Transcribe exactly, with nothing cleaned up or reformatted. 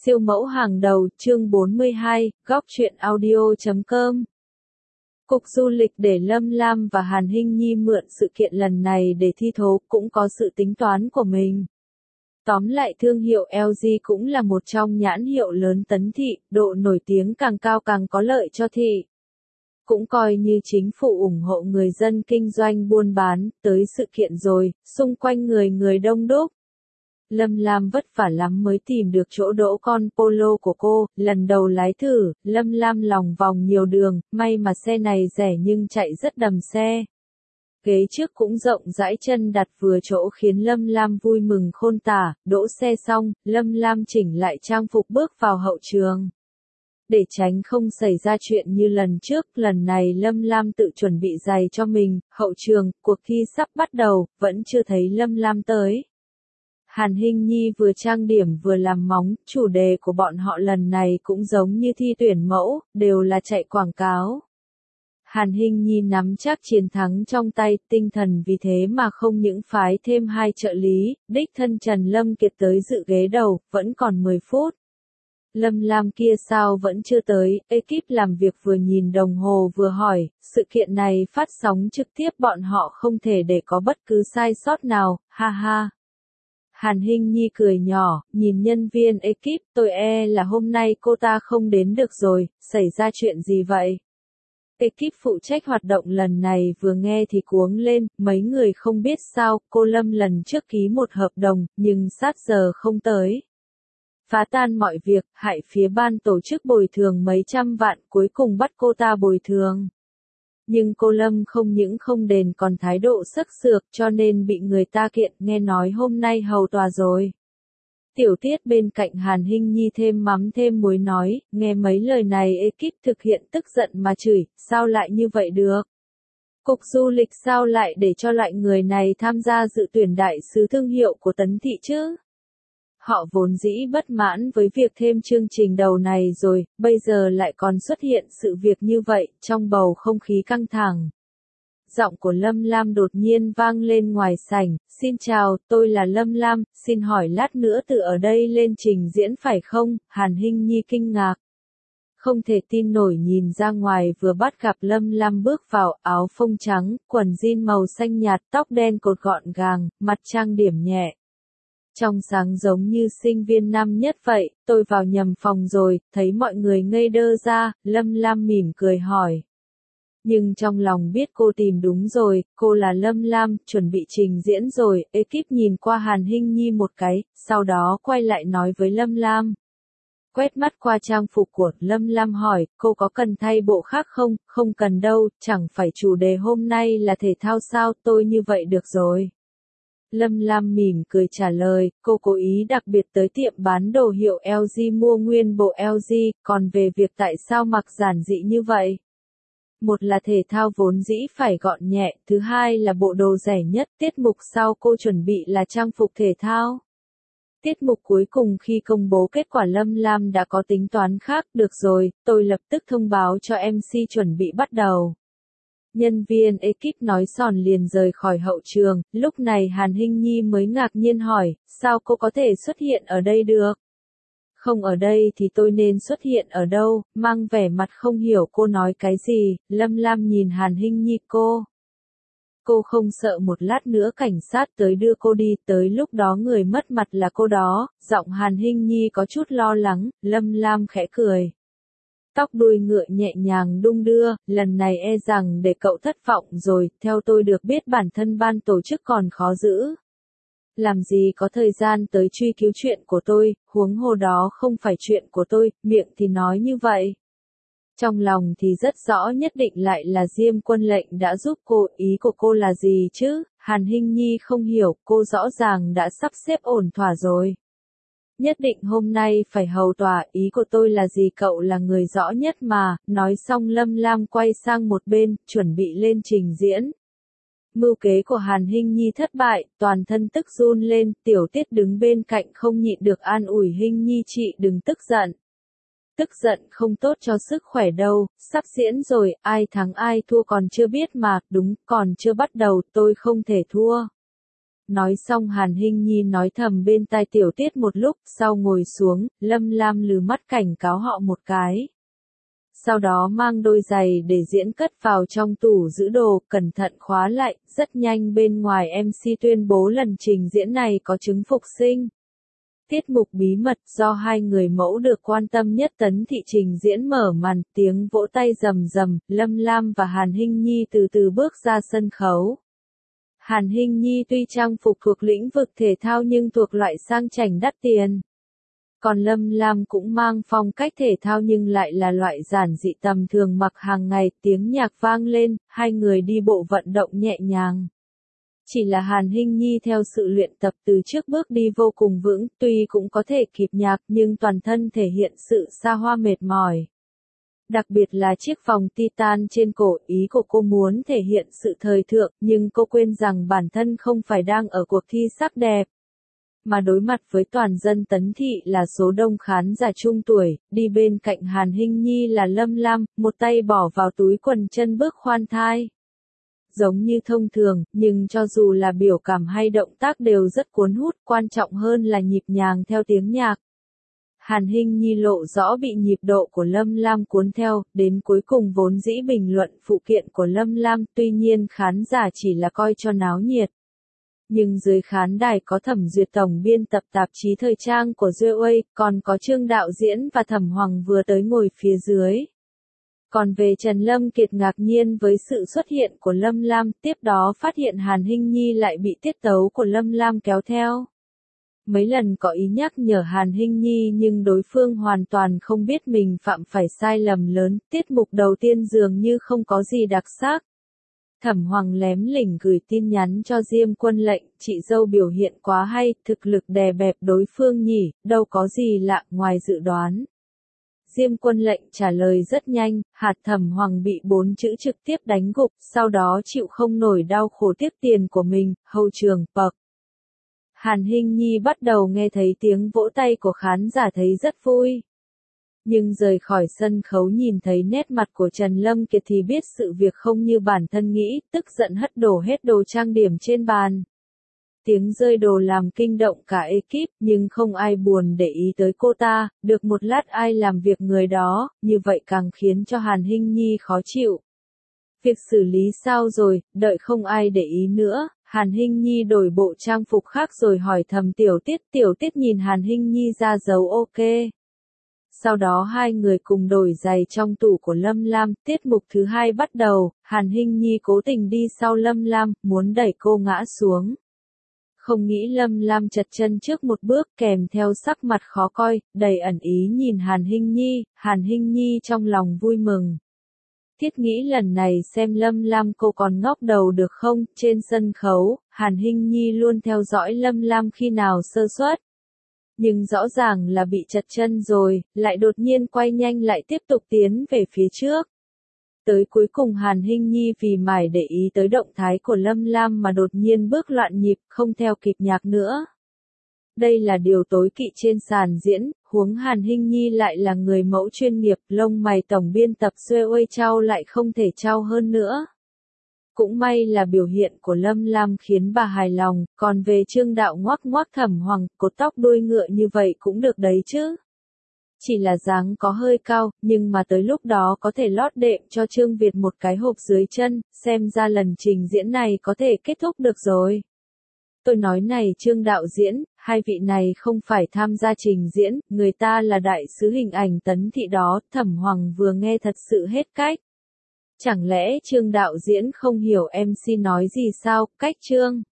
Siêu mẫu hàng đầu, chương bốn mươi hai, góc truyện audio chấm com. Cục du lịch để Lâm Lam và Hàn Hinh Nhi mượn sự kiện lần này để thi thố cũng có sự tính toán của mình. Tóm lại thương hiệu lờ giê cũng là một trong nhãn hiệu lớn tấn thị, độ nổi tiếng càng cao càng có lợi cho thị. Cũng coi như chính phủ ủng hộ người dân kinh doanh buôn bán, tới sự kiện rồi, xung quanh người người đông đúc. Lâm Lam vất vả lắm mới tìm được chỗ đỗ con Polo của cô, lần đầu lái thử, Lâm Lam lòng vòng nhiều đường, may mà xe này rẻ nhưng chạy rất đầm xe. Ghế trước cũng rộng rãi, chân đặt vừa chỗ khiến Lâm Lam vui mừng khôn tả, đỗ xe xong, Lâm Lam chỉnh lại trang phục bước vào hậu trường. Để tránh không xảy ra chuyện như lần trước, lần này Lâm Lam tự chuẩn bị giày cho mình, hậu trường, cuộc thi sắp bắt đầu, vẫn chưa thấy Lâm Lam tới. Hàn Hinh Nhi vừa trang điểm vừa làm móng, chủ đề của bọn họ lần này cũng giống như thi tuyển mẫu, đều là chạy quảng cáo. Hàn Hinh Nhi nắm chắc chiến thắng trong tay, tinh thần vì thế mà không những phái thêm hai trợ lý, đích thân Trần Lâm Kiệt tới dự ghế đầu, vẫn còn mười phút. Lâm Lam kia sao vẫn chưa tới, ekip làm việc vừa nhìn đồng hồ vừa hỏi, sự kiện này phát sóng trực tiếp bọn họ không thể để có bất cứ sai sót nào, ha ha. Hàn Hinh Nhi cười nhỏ, nhìn nhân viên ekip, tôi e là hôm nay cô ta không đến được rồi, xảy ra chuyện gì vậy? Ekip phụ trách hoạt động lần này vừa nghe thì cuống lên, mấy người không biết sao, cô Lâm lần trước ký một hợp đồng, nhưng sát giờ không tới. Phá tan mọi việc, hại phía ban tổ chức bồi thường mấy trăm vạn, cuối cùng bắt cô ta bồi thường. Nhưng cô Lâm không những không đền còn thái độ sắc sược cho nên bị người ta kiện, nghe nói hôm nay hầu tòa rồi. Tiểu Tiết bên cạnh Hàn Hinh Nhi thêm mắm thêm muối nói, nghe mấy lời này ekip thực hiện tức giận mà chửi, sao lại như vậy được? Cục du lịch sao lại để cho loại người này tham gia dự tuyển đại sứ thương hiệu của Tấn Thị chứ? Họ vốn dĩ bất mãn với việc thêm chương trình đầu này rồi, bây giờ lại còn xuất hiện sự việc như vậy, trong bầu không khí căng thẳng. Giọng của Lâm Lam đột nhiên vang lên ngoài sảnh, xin chào, tôi là Lâm Lam, xin hỏi lát nữa từ ở đây lên trình diễn phải không? Hàn Hinh Nhi kinh ngạc. Không thể tin nổi nhìn ra ngoài vừa bắt gặp Lâm Lam bước vào, áo phông trắng, quần jean màu xanh nhạt, tóc đen cột gọn gàng, mặt trang điểm nhẹ. Trong sáng giống như sinh viên năm nhất vậy, tôi vào nhầm phòng rồi, thấy mọi người ngây đơ ra, Lâm Lam mỉm cười hỏi. Nhưng trong lòng biết cô tìm đúng rồi, cô là Lâm Lam, chuẩn bị trình diễn rồi, ekip nhìn qua Hàn Hinh Nhi một cái, sau đó quay lại nói với Lâm Lam. Quét mắt qua trang phục của Lâm Lam hỏi, cô có cần thay bộ khác không? Không cần đâu, chẳng phải chủ đề hôm nay là thể thao sao, tôi như vậy được rồi. Lâm Lam mỉm cười trả lời, cô cố ý đặc biệt tới tiệm bán đồ hiệu lờ giê mua nguyên bộ lờ giê, còn về việc tại sao mặc giản dị như vậy? Một là thể thao vốn dĩ phải gọn nhẹ, thứ hai là bộ đồ rẻ nhất, tiết mục sau cô chuẩn bị là trang phục thể thao. Tiết mục cuối cùng khi công bố kết quả Lâm Lam đã có tính toán khác, được rồi, tôi lập tức thông báo cho em xê chuẩn bị bắt đầu. Nhân viên ekip nói sòn liền rời khỏi hậu trường, lúc này Hàn Hinh Nhi mới ngạc nhiên hỏi, sao cô có thể xuất hiện ở đây được? Không ở đây thì tôi nên xuất hiện ở đâu, mang vẻ mặt không hiểu cô nói cái gì, Lâm Lam nhìn Hàn Hinh Nhi cô. Cô không sợ một lát nữa cảnh sát tới đưa cô đi, tới lúc đó người mất mặt là cô đó, giọng Hàn Hinh Nhi có chút lo lắng, Lâm Lam khẽ cười. Tóc đuôi ngựa nhẹ nhàng đung đưa, lần này e rằng để cậu thất vọng rồi, theo tôi được biết bản thân ban tổ chức còn khó giữ. Làm gì có thời gian tới truy cứu chuyện của tôi, huống hồ đó không phải chuyện của tôi, miệng thì nói như vậy. Trong lòng thì rất rõ nhất định lại là Diêm Quân Lệnh đã giúp cô, ý của cô là gì chứ? Hàn Hinh Nhi không hiểu, cô rõ ràng đã sắp xếp ổn thỏa rồi. Nhất định hôm nay phải hầu tòa, ý của tôi là gì, cậu là người rõ nhất mà, nói xong Lâm Lam quay sang một bên, chuẩn bị lên trình diễn. Mưu kế của Hàn Hinh Nhi thất bại, toàn thân tức run lên, Tiểu Tiết đứng bên cạnh không nhịn được an ủi Hinh Nhi, chị đừng tức giận. Tức giận không tốt cho sức khỏe đâu, sắp diễn rồi, ai thắng ai thua còn chưa biết mà, đúng, còn chưa bắt đầu, tôi không thể thua. Nói xong Hàn Hinh Nhi nói thầm bên tai Tiểu Tiết một lúc, sau ngồi xuống, Lâm Lam lừ mắt cảnh cáo họ một cái. Sau đó mang đôi giày để diễn cất vào trong tủ giữ đồ, cẩn thận khóa lại, rất nhanh bên ngoài em xê tuyên bố lần trình diễn này có chứng phục sinh. Tiết mục bí mật do hai người mẫu được quan tâm nhất Tấn Thị trình diễn mở màn, tiếng vỗ tay rầm rầm, Lâm Lam và Hàn Hinh Nhi từ từ bước ra sân khấu. Hàn Hinh Nhi tuy trang phục thuộc lĩnh vực thể thao nhưng thuộc loại sang chảnh đắt tiền. Còn Lâm Lam cũng mang phong cách thể thao nhưng lại là loại giản dị tầm thường mặc hàng ngày, tiếng nhạc vang lên, hai người đi bộ vận động nhẹ nhàng. Chỉ là Hàn Hinh Nhi theo sự luyện tập từ trước bước đi vô cùng vững, tuy cũng có thể kịp nhạc nhưng toàn thân thể hiện sự xa hoa mệt mỏi. Đặc biệt là chiếc vòng titan trên cổ, ý của cô muốn thể hiện sự thời thượng, nhưng cô quên rằng bản thân không phải đang ở cuộc thi sắc đẹp. Mà đối mặt với toàn dân Tấn Thị là số đông khán giả trung tuổi, đi bên cạnh Hàn Hinh Nhi là Lâm Lam, một tay bỏ vào túi quần chân bước khoan thai. Giống như thông thường, nhưng cho dù là biểu cảm hay động tác đều rất cuốn hút, quan trọng hơn là nhịp nhàng theo tiếng nhạc. Hàn Hinh Nhi lộ rõ bị nhịp độ của Lâm Lam cuốn theo, đến cuối cùng vốn dĩ bình luận phụ kiện của Lâm Lam, tuy nhiên khán giả chỉ là coi cho náo nhiệt. Nhưng dưới khán đài có Thẩm Duyệt tổng biên tập tạp chí thời trang của Duy, còn có Trương đạo diễn và Thẩm Hoàng vừa tới ngồi phía dưới. Còn về Trần Lâm Kiệt ngạc nhiên với sự xuất hiện của Lâm Lam, tiếp đó phát hiện Hàn Hinh Nhi lại bị tiết tấu của Lâm Lam kéo theo. Mấy lần có ý nhắc nhở Hàn Hinh Nhi nhưng đối phương hoàn toàn không biết mình phạm phải sai lầm lớn, tiết mục đầu tiên dường như không có gì đặc sắc. Thẩm Hoàng lém lỉnh gửi tin nhắn cho Diêm Quân Lệnh, chị dâu biểu hiện quá hay, thực lực đè bẹp đối phương nhỉ, đâu có gì lạ ngoài dự đoán. Diêm Quân Lệnh trả lời rất nhanh, hạt Thẩm Hoàng bị bốn chữ trực tiếp đánh gục, sau đó chịu không nổi đau khổ tiếp tiền của mình, hậu trường, bậc. Hàn Hinh Nhi bắt đầu nghe thấy tiếng vỗ tay của khán giả thấy rất vui. Nhưng rời khỏi sân khấu nhìn thấy nét mặt của Trần Lâm Kiệt thì biết sự việc không như bản thân nghĩ, tức giận hất đổ hết đồ trang điểm trên bàn. Tiếng rơi đồ làm kinh động cả ekip, nhưng không ai buồn để ý tới cô ta, được một lát ai làm việc người đó, như vậy càng khiến cho Hàn Hinh Nhi khó chịu. Việc xử lý sao rồi, đợi không ai để ý nữa, Hàn Hinh Nhi đổi bộ trang phục khác rồi hỏi thầm Tiểu Tiết, Tiểu Tiết nhìn Hàn Hinh Nhi ra dấu ok. Sau đó hai người cùng đổi giày trong tủ của Lâm Lam, tiết mục thứ hai bắt đầu, Hàn Hinh Nhi cố tình đi sau Lâm Lam, muốn đẩy cô ngã xuống. Không nghĩ Lâm Lam chật chân trước một bước kèm theo sắc mặt khó coi, đầy ẩn ý nhìn Hàn Hinh Nhi, Hàn Hinh Nhi trong lòng vui mừng. Thiết nghĩ lần này xem Lâm Lam cô còn ngóc đầu được không, trên sân khấu, Hàn Hinh Nhi luôn theo dõi Lâm Lam khi nào sơ suất. Nhưng rõ ràng là bị chật chân rồi, lại đột nhiên quay nhanh lại tiếp tục tiến về phía trước. Tới cuối cùng Hàn Hinh Nhi vì mải để ý tới động thái của Lâm Lam mà đột nhiên bước loạn nhịp, không theo kịp nhạc nữa. Đây là điều tối kỵ trên sàn diễn, huống Hàn Hinh Nhi lại là người mẫu chuyên nghiệp, lông mày tổng biên tập Duy trao lại không thể trao hơn nữa. Cũng may là biểu hiện của Lâm Lam khiến bà hài lòng, còn về Trương đạo ngoắc ngoắc Thẩm Hoàng, cột tóc đuôi ngựa như vậy cũng được đấy chứ. Chỉ là dáng có hơi cao, nhưng mà tới lúc đó có thể lót đệm cho Trương Việt một cái hộp dưới chân, xem ra lần trình diễn này có thể kết thúc được rồi. Tôi nói này Trương đạo diễn, hai vị này không phải tham gia trình diễn, người ta là đại sứ hình ảnh Tấn Thị đó, Thẩm Hoàng vừa nghe thật sự hết cách. Chẳng lẽ Trương đạo diễn không hiểu em xê nói gì sao, cách Trương